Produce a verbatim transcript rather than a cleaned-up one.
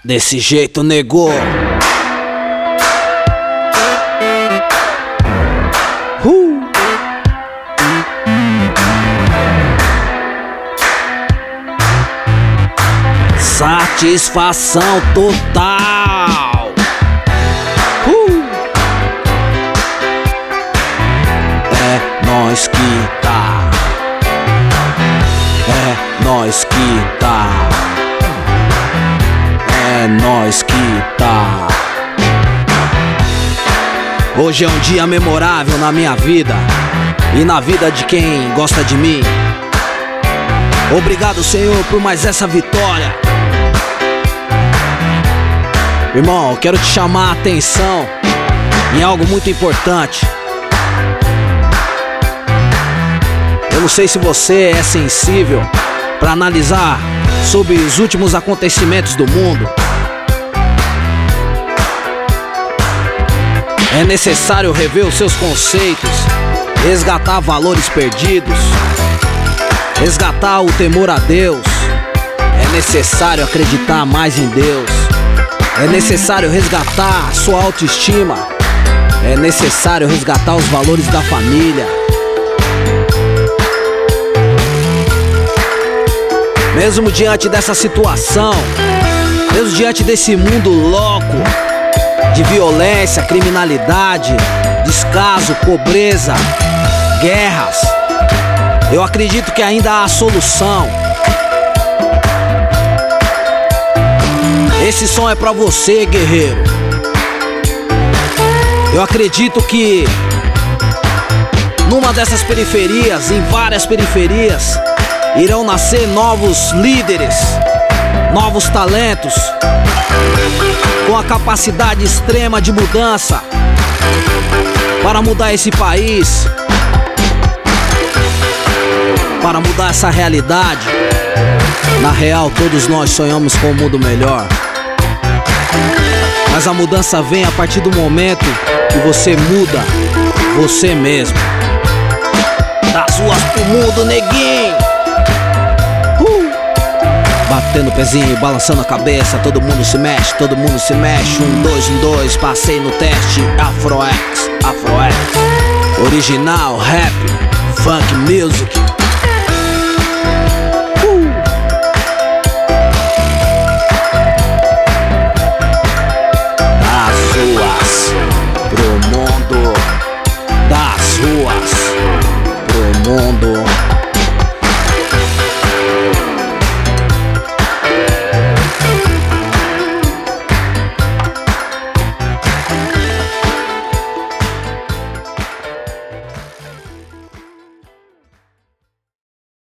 Desse jeito, negou. Uh. Satisfação total. Uh. É nós que tá. É nós que tá. É nós que tá. Hoje é um dia memorável na minha vida e na vida de quem gosta de mim. Obrigado, Senhor, por mais essa vitória. Irmão, eu quero te chamar a atenção em algo muito importante. Eu não sei se você é sensível para analisar sobre os últimos acontecimentos do mundo. É necessário rever os seus conceitos, resgatar valores perdidos, resgatar o temor a Deus. É necessário acreditar mais em Deus. É necessário resgatar sua autoestima. É necessário resgatar os valores da família. Mesmo diante dessa situação, mesmo diante desse mundo louco de violência, criminalidade, descaso, pobreza, guerras, eu acredito que ainda há solução. Esse som é pra você, guerreiro. Eu acredito que numa dessas periferias, em várias periferias, irão nascer novos líderes, novos talentos, com a capacidade extrema de mudança para mudar esse país, para mudar essa realidade. Na real, todos nós sonhamos com um mundo melhor, mas a mudança vem a partir do momento que você muda você mesmo. Das ruas pro mundo, neguinho. uh. Batendo o pezinho, balançando a cabeça. Todo mundo se mexe, todo mundo se mexe. Um, dois, um, dois, passei no teste. Afroex, Afroex. Original, rap, funk music.